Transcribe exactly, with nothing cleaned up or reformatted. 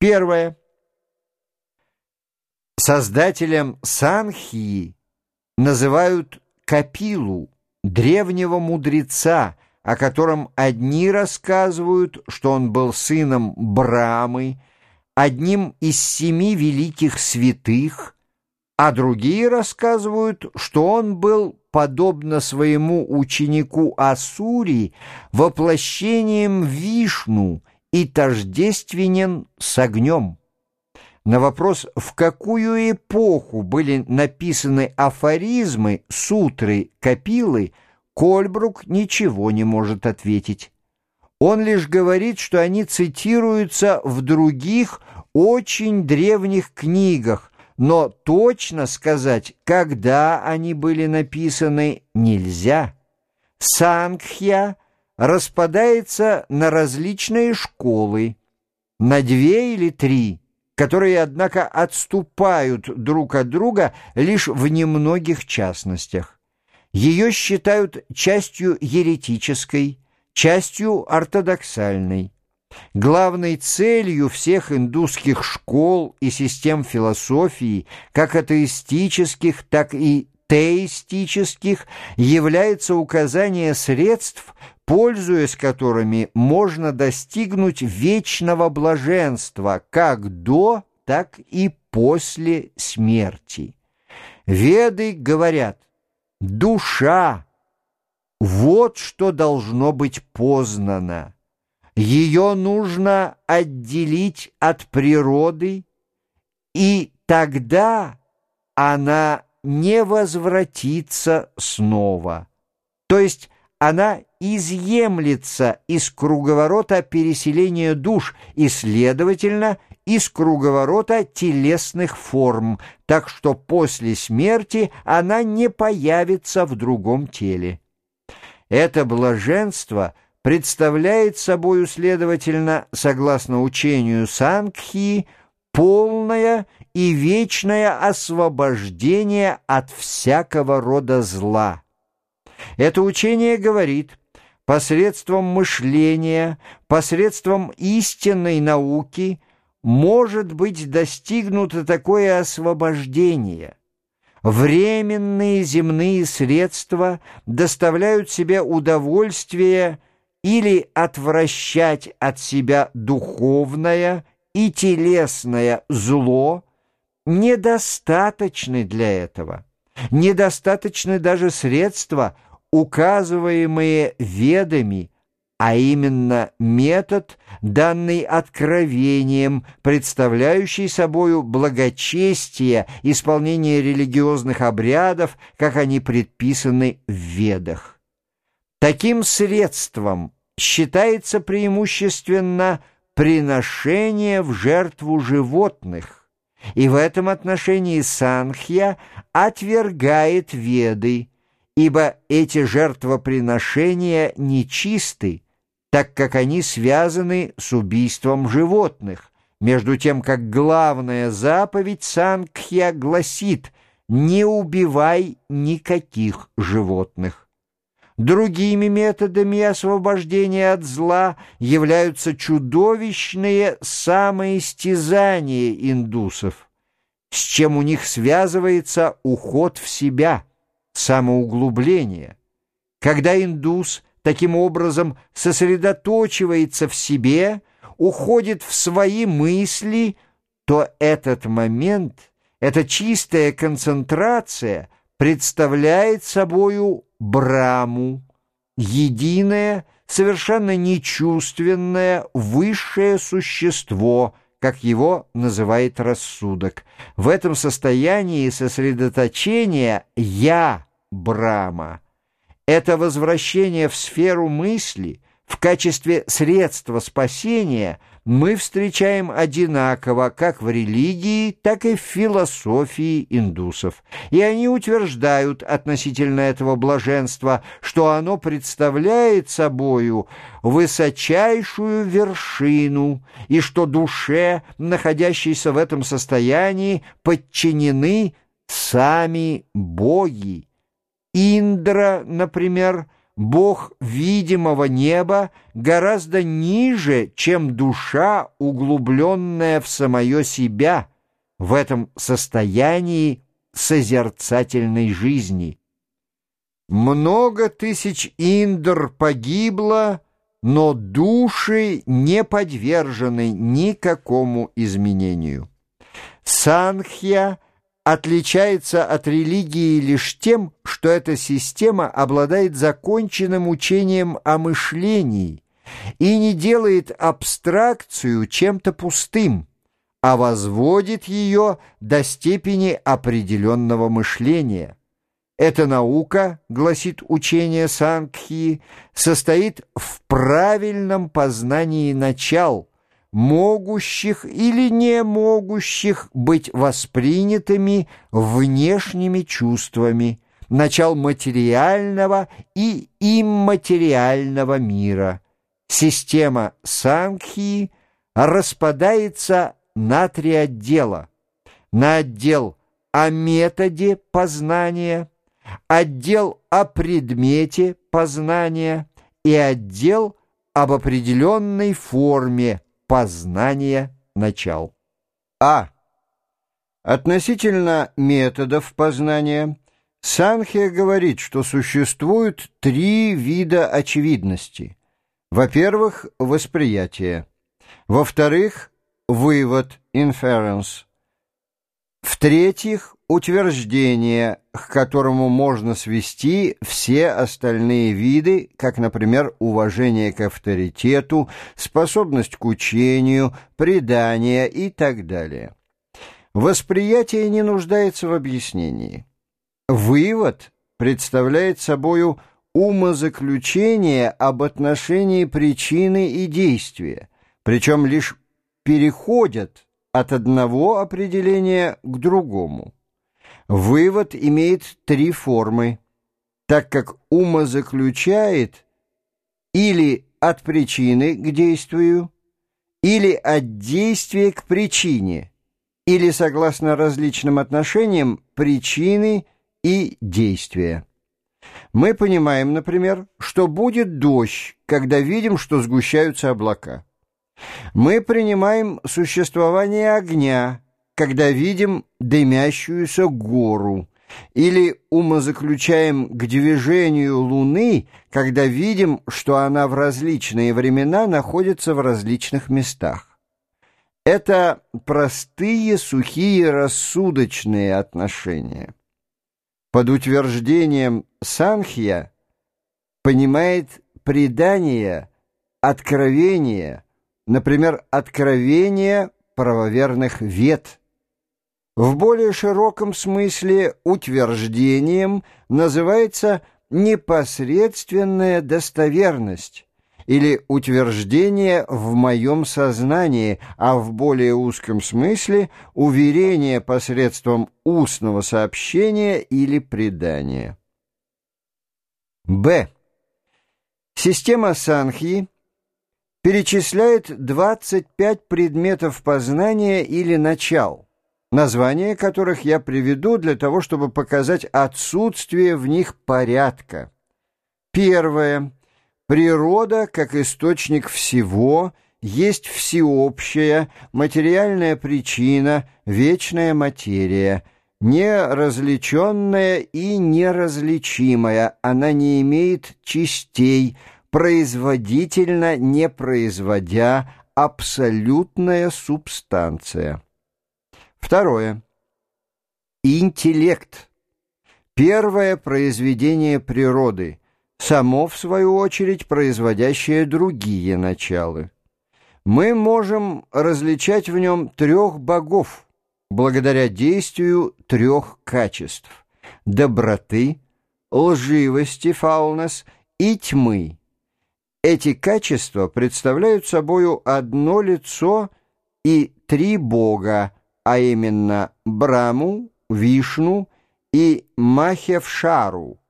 Первое. Создателем Санхьи называют Капилу, древнего мудреца, о котором одни рассказывают, что он был сыном Брамы, одним из семи великих святых, а другие рассказывают, что он был, подобно своему ученику Асури, воплощением Вишну и тождественен с огнем. На вопрос, в какую эпоху были написаны афоризмы, сутры, Капилы, Кольбрук ничего не может ответить. Он лишь говорит, что они цитируются в других очень древних книгах, но точно сказать, когда они были написаны, нельзя. Сангхья распадается на различные школы, на две или три, которые, однако, отступают друг от друга лишь в немногих частностях. Ее считают частью еретической, частью ортодоксальной. Главной целью всех индусских школ и систем философии, как атеистических, так и теистических, является указание средств, пользуясь которыми можно достигнуть вечного блаженства как до, так и после смерти. Веды говорят: душа — вот что должно быть познано. Ее нужно отделить от природы, и тогда она не возвратится снова. То есть она изъемлется из круговорота переселения душ и, следовательно, из круговорота телесных форм, так что после смерти она не появится в другом теле. Это блаженство представляет собою, следовательно, согласно учению Сангхьи, полное и вечное освобождение от всякого рода зла. Это учение говорит: посредством мышления, посредством истинной науки может быть достигнуто такое освобождение. Временные земные средства доставляют себе удовольствие или отвращать от себя духовное и телесное зло, недостаточны для этого. Недостаточны даже средства, указываемые ведами, а именно метод, данный откровением, представляющий собою благочестие, исполнение религиозных обрядов, как они предписаны в Ведах. Таким средством считается преимущественно приношение в жертву животных, и в этом отношении Санхья отвергает Веды, ибо эти жертвоприношения нечисты, так как они связаны с убийством животных, между тем как главная заповедь Сангхья гласит: «Не убивай никаких животных». Другими методами освобождения от зла являются чудовищные самоистязания индусов, с чем у них связывается уход в себя, самоуглубление. Когда индус таким образом сосредоточивается в себе, уходит в свои мысли, то этот момент, эта чистая концентрация представляет собою Браму, единое, совершенно нечувственное, высшее существо, как его называет рассудок. В этом состоянии сосредоточения «я» Брама. Это возвращение в сферу мысли в качестве средства спасения мы встречаем одинаково как в религии, так и в философии индусов. И они утверждают относительно этого блаженства, что оно представляет собою высочайшую вершину, и что душе, находящейся в этом состоянии, подчинены сами боги. Индра, например, Бог видимого неба гораздо ниже, чем душа, углубленная в самое себя, в этом состоянии созерцательной жизни. Много тысяч индр погибло, но души не подвержены никакому изменению. Санхья отличается от религии лишь тем, что эта система обладает законченным учением о мышлении и не делает абстракцию чем-то пустым, а возводит ее до степени определенного мышления. Эта наука, гласит учение Сангхи, состоит в правильном познании начал, могущих или не могущих быть воспринятыми внешними чувствами, начал материального и имматериального мира. Система Сангхи распадается на три отдела: на отдел о методе познания, отдел о предмете познания и отдел об определенной форме познания начал. А. Относительно методов познания Санхья говорит, что существуют три вида очевидности. Во-первых, восприятие. Во-вторых, вывод, inference. В-третьих, утверждение, к которому можно свести все остальные виды, как, например, уважение к авторитету, способность к учению, предание и так далее. Восприятие не нуждается в объяснении. Вывод представляет собою умозаключение об отношении причины и действия, причем лишь переходят от одного определения к другому. Вывод имеет три формы, так как умозаключает или от причины к действию, или от действия к причине, или, согласно различным отношениям, причины и действия. Мы понимаем, например, что будет дождь, когда видим, что сгущаются облака. Мы принимаем существование огня, когда видим дымящуюся гору, или умозаключаем к движению Луны, когда видим, что она в различные времена находится в различных местах. Это простые, сухие, рассудочные отношения. Под утверждением Санхья понимает предание, откровение, например, откровение правоверных вед. В более широком смысле утверждением называется непосредственная достоверность или утверждение в моем сознании, а в более узком смысле уверение посредством устного сообщения или предания. Б. Система Санхьи перечисляет двадцать пять предметов познания или начал, названия которых я приведу для того, чтобы показать отсутствие в них порядка. Первое. Природа, как источник всего, есть всеобщая, материальная причина, вечная материя, неразличенная и неразличимая, она не имеет частей, производительно не производя, абсолютная субстанция. Второе. Интеллект. Первое произведение природы, само, в свою очередь, производящее другие начала. Мы можем различать в нем трех богов, благодаря действию трех качеств – доброты, лживости, фаунес, и тьмы. Эти качества представляют собою одно лицо и три бога, а именно Браму, Вишну и Махевшару,